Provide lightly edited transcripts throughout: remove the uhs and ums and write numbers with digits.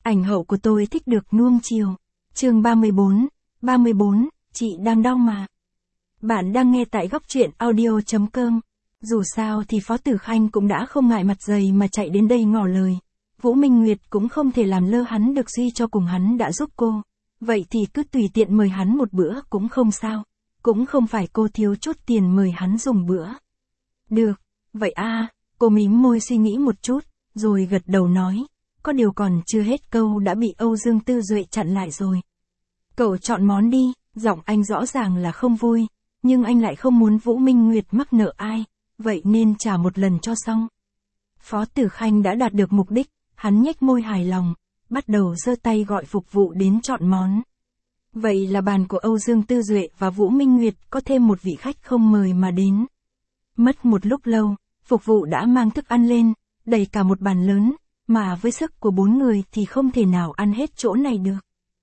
Ảnh hậu của tôi thích được nuông chiều. Chương 34, chị đang đau mà. Bạn đang nghe tại góc truyện audio.com. Dù sao thì Phó Tử Khanh cũng đã không ngại mặt dày mà chạy đến đây ngỏ lời. Vũ Minh Nguyệt cũng không thể làm lơ hắn được, suy cho cùng hắn đã giúp cô. Vậy thì cứ tùy tiện mời hắn một bữa cũng không sao. Cũng không phải cô thiếu chút tiền mời hắn dùng bữa. Được, vậy cô mím môi suy nghĩ một chút, rồi gật đầu nói. Có điều còn chưa hết câu đã bị Âu Dương Tư Duệ chặn lại rồi. Cậu chọn món đi, giọng anh rõ ràng là không vui, nhưng anh lại không muốn Vũ Minh Nguyệt mắc nợ ai, vậy nên trả một lần cho xong. Phó Tử Khanh đã đạt được mục đích, hắn nhếch môi hài lòng, bắt đầu giơ tay gọi phục vụ đến chọn món. Vậy là bàn của Âu Dương Tư Duệ và Vũ Minh Nguyệt có thêm một vị khách không mời mà đến. Mất một lúc lâu, phục vụ đã mang thức ăn lên, đầy cả một bàn lớn, mà với sức của 4 người thì không thể nào ăn hết chỗ này được.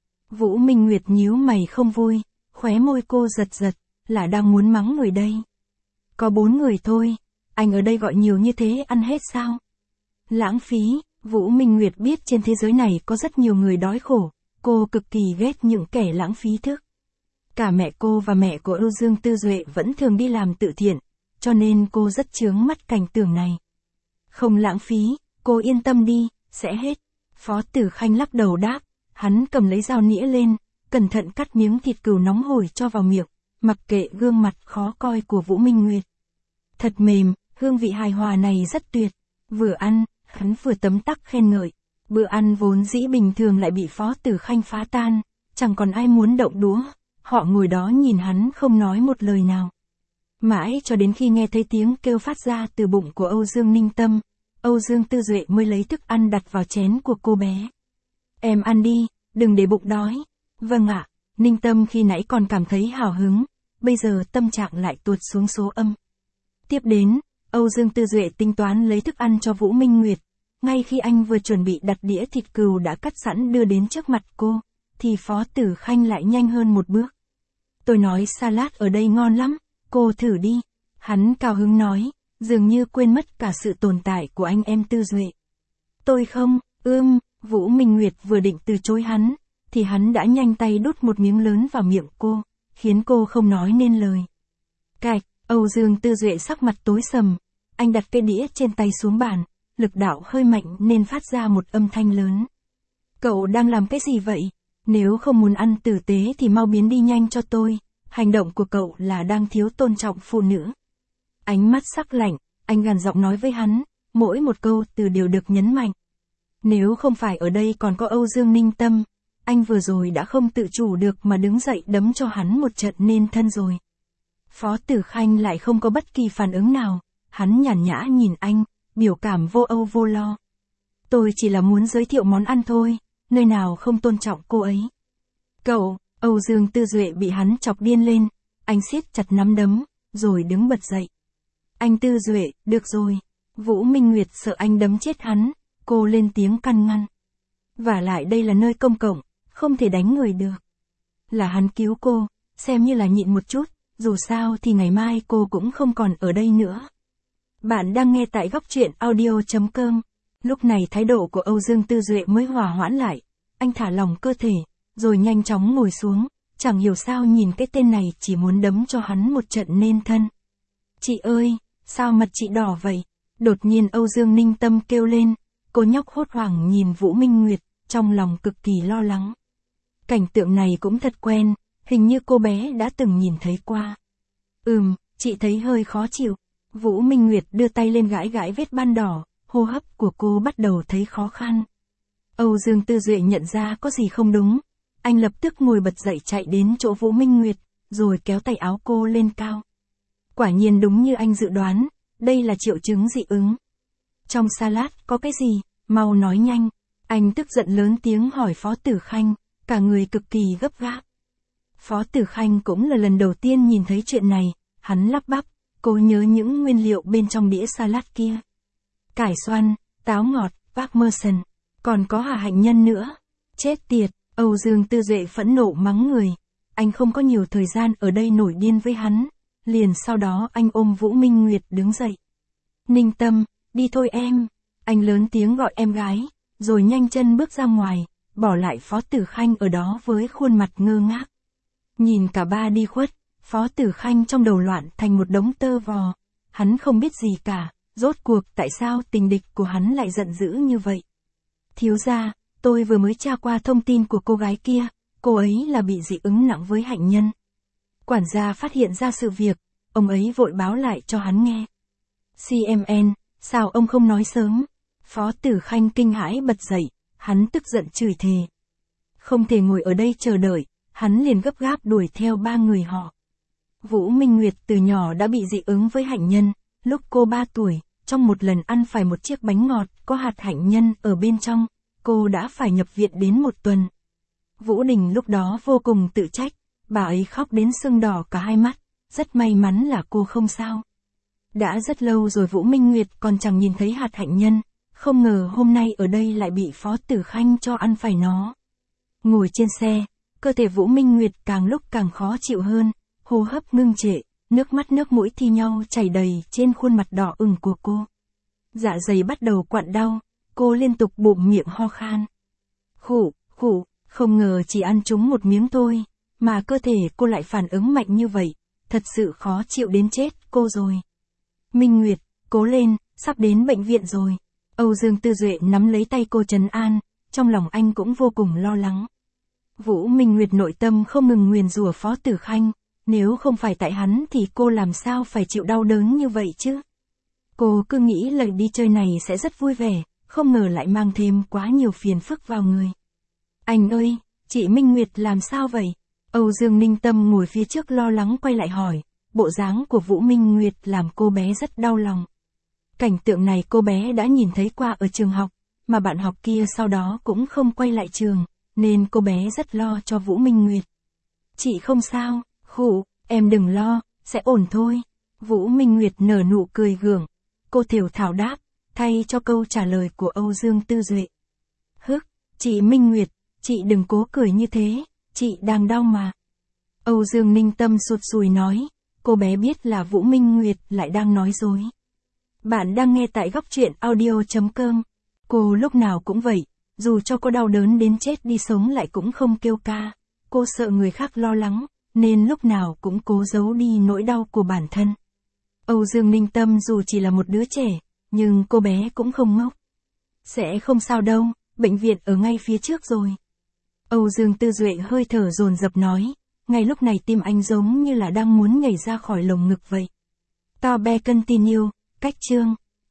Vũ Minh Nguyệt nhíu mày không vui, khóe môi cô giật giật, là đang muốn mắng người đây. Có 4 người thôi, anh ở đây gọi nhiều như thế ăn hết sao? Lãng phí, Vũ Minh Nguyệt biết trên thế giới này có rất nhiều người đói khổ, cô cực kỳ ghét những kẻ lãng phí thức. Cả mẹ cô và mẹ của Âu Dương Tư Duệ vẫn thường đi làm từ thiện, cho nên cô rất chướng mắt cảnh tượng này. Không lãng phí, cô yên tâm đi, sẽ hết. Phó Tử Khanh lắc đầu đáp, hắn cầm lấy dao nĩa lên, cẩn thận cắt miếng thịt cừu nóng hổi cho vào miệng, mặc kệ gương mặt khó coi của Vũ Minh Nguyệt. Thật mềm, hương vị hài hòa này rất tuyệt. Vừa ăn, hắn vừa tấm tắc khen ngợi. Bữa ăn vốn dĩ bình thường lại bị Phó Tử Khanh phá tan, chẳng còn ai muốn động đũa. Họ ngồi đó nhìn hắn không nói một lời nào. Mãi cho đến khi nghe thấy tiếng kêu phát ra từ bụng của Âu Dương Ninh Tâm, Âu Dương Tư Duệ mới lấy thức ăn đặt vào chén của cô bé. Em ăn đi, đừng để bụng đói. Vâng ạ, Ninh Tâm khi nãy còn cảm thấy hào hứng, bây giờ tâm trạng lại tuột xuống số âm. Tiếp đến, Âu Dương Tư Duệ tính toán lấy thức ăn cho Vũ Minh Nguyệt. Ngay khi anh vừa chuẩn bị đặt đĩa thịt cừu đã cắt sẵn đưa đến trước mặt cô, thì Phó Tử Khanh lại nhanh hơn một bước. Tôi nói salad ở đây ngon lắm, cô thử đi. Hắn cao hứng nói, dường như quên mất cả sự tồn tại của anh em Tư Duệ. Tôi không, Vũ Minh Nguyệt vừa định từ chối hắn, thì hắn đã nhanh tay đút một miếng lớn vào miệng cô, khiến cô không nói nên lời. Cạch, Âu Dương Tư Duệ sắc mặt tối sầm, anh đặt cái đĩa trên tay xuống bàn, lực đạo hơi mạnh nên phát ra một âm thanh lớn. Cậu đang làm cái gì vậy? Nếu không muốn ăn tử tế thì mau biến đi nhanh cho tôi, hành động của cậu là đang thiếu tôn trọng phụ nữ. Ánh mắt sắc lạnh, anh gằn giọng nói với hắn, mỗi một câu từ đều được nhấn mạnh. Nếu không phải ở đây còn có Âu Dương Ninh Tâm, anh vừa rồi đã không tự chủ được mà đứng dậy đấm cho hắn một trận nên thân rồi. Phó Tử Khanh lại không có bất kỳ phản ứng nào, hắn nhàn nhã nhìn anh, biểu cảm vô âu vô lo. Tôi chỉ là muốn giới thiệu món ăn thôi, nơi nào không tôn trọng cô ấy. Cậu, Âu Dương Tư Duệ bị hắn chọc điên lên, anh siết chặt nắm đấm, rồi đứng bật dậy. Anh Tư Duệ, được rồi. Vũ Minh Nguyệt sợ anh đấm chết hắn, cô lên tiếng can ngăn. Vả lại đây là nơi công cộng, không thể đánh người được. Là hắn cứu cô, xem như là nhịn một chút, dù sao thì ngày mai cô cũng không còn ở đây nữa. Bạn đang nghe tại góc truyện audio.com. Lúc này thái độ của Âu Dương Tư Duệ mới hòa hoãn lại, anh thả lỏng cơ thể, rồi nhanh chóng ngồi xuống, chẳng hiểu sao nhìn cái tên này chỉ muốn đấm cho hắn một trận nên thân. Chị ơi, sao mặt chị đỏ vậy? Đột nhiên Âu Dương Ninh Tâm kêu lên, cô nhóc hốt hoảng nhìn Vũ Minh Nguyệt, trong lòng cực kỳ lo lắng. Cảnh tượng này cũng thật quen, hình như cô bé đã từng nhìn thấy qua. Chị thấy hơi khó chịu. Vũ Minh Nguyệt đưa tay lên gãi gãi vết ban đỏ, hô hấp của cô bắt đầu thấy khó khăn. Âu Dương Tư Duệ nhận ra có gì không đúng, anh lập tức ngồi bật dậy chạy đến chỗ Vũ Minh Nguyệt, rồi kéo tay áo cô lên cao. Quả nhiên đúng như anh dự đoán, đây là triệu chứng dị ứng. Trong salad có cái gì, mau nói nhanh. Anh tức giận lớn tiếng hỏi Phó Tử Khanh, cả người cực kỳ gấp gáp. Phó Tử Khanh cũng là lần đầu tiên nhìn thấy chuyện này, hắn lắp bắp, cô nhớ những nguyên liệu bên trong đĩa salad kia. Cải xoăn, táo ngọt, parmesan, còn có hả hạnh nhân nữa. Chết tiệt, Âu Dương Tư Duệ phẫn nộ mắng người. Anh không có nhiều thời gian ở đây nổi điên với hắn. Liền sau đó anh ôm Vũ Minh Nguyệt đứng dậy. Ninh Tâm, đi thôi em. Anh lớn tiếng gọi em gái, rồi nhanh chân bước ra ngoài, bỏ lại Phó Tử Khanh ở đó với khuôn mặt ngơ ngác. Nhìn cả ba đi khuất, Phó Tử Khanh trong đầu loạn thành một đống tơ vò. Hắn không biết gì cả, rốt cuộc tại sao tình địch của hắn lại giận dữ như vậy. Thiếu gia, tôi vừa mới tra qua thông tin của cô gái kia, cô ấy là bị dị ứng nặng với hạnh nhân. Quản gia phát hiện ra sự việc, ông ấy vội báo lại cho hắn nghe. CMN, sao ông không nói sớm? Phó Tử Khanh kinh hãi bật dậy, hắn tức giận chửi thề. Không thể ngồi ở đây chờ đợi, hắn liền gấp gáp đuổi theo ba người họ. Vũ Minh Nguyệt từ nhỏ đã bị dị ứng với hạnh nhân, lúc cô 3 tuổi, trong một lần ăn phải một chiếc bánh ngọt có hạt hạnh nhân ở bên trong, cô đã phải nhập viện đến 1 tuần. Vũ Đình lúc đó vô cùng tự trách, bà ấy khóc đến sưng đỏ cả hai mắt, rất may mắn là cô không sao. Đã rất lâu rồi Vũ Minh Nguyệt còn chẳng nhìn thấy hạt hạnh nhân, không ngờ hôm nay ở đây lại bị Phó Tử Khanh cho ăn phải nó. Ngồi trên xe, cơ thể Vũ Minh Nguyệt càng lúc càng khó chịu hơn, hô hấp ngưng trệ, nước mắt nước mũi thi nhau chảy đầy trên khuôn mặt đỏ ửng của cô. Dạ dày bắt đầu quặn đau, cô liên tục bụm miệng ho khan. Khụ, không ngờ chỉ ăn trúng một miếng thôi, mà cơ thể cô lại phản ứng mạnh như vậy, thật sự khó chịu đến chết cô rồi. Minh Nguyệt, cố lên, sắp đến bệnh viện rồi. Âu Dương Tư Duệ nắm lấy tay cô trấn an, trong lòng anh cũng vô cùng lo lắng. Vũ Minh Nguyệt nội tâm không ngừng nguyền rủa Phó Tử Khanh, nếu không phải tại hắn thì cô làm sao phải chịu đau đớn như vậy chứ? Cô cứ nghĩ lần đi chơi này sẽ rất vui vẻ, không ngờ lại mang thêm quá nhiều phiền phức vào người. Anh ơi, chị Minh Nguyệt làm sao vậy? Âu Dương Ninh Tâm ngồi phía trước lo lắng quay lại hỏi, bộ dáng của Vũ Minh Nguyệt làm cô bé rất đau lòng. Cảnh tượng này cô bé đã nhìn thấy qua ở trường học, mà bạn học kia sau đó cũng không quay lại trường, nên cô bé rất lo cho Vũ Minh Nguyệt. Chị không sao, em đừng lo, sẽ ổn thôi. Vũ Minh Nguyệt nở nụ cười gượng, cô thều thào đáp, thay cho câu trả lời của Âu Dương Tư Duệ. Chị Minh Nguyệt, chị đừng cố cười như thế, chị đang đau mà. Âu Dương Ninh Tâm sụt sùi nói, cô bé biết là Vũ Minh Nguyệt lại đang nói dối. Bạn đang nghe tại góc truyện audio.com. Cô lúc nào cũng vậy, dù cho cô đau đớn đến chết đi sống lại cũng không kêu ca. Cô sợ người khác lo lắng, nên lúc nào cũng cố giấu đi nỗi đau của bản thân. Âu Dương Ninh Tâm dù chỉ là một đứa trẻ, nhưng cô bé cũng không ngốc. Sẽ không sao đâu, bệnh viện ở ngay phía trước rồi. Âu Dương Tư Duệ hơi thở dồn dập nói, ngay lúc này tim anh giống như là đang muốn nhảy ra khỏi lồng ngực vậy. To be continue, cách chương.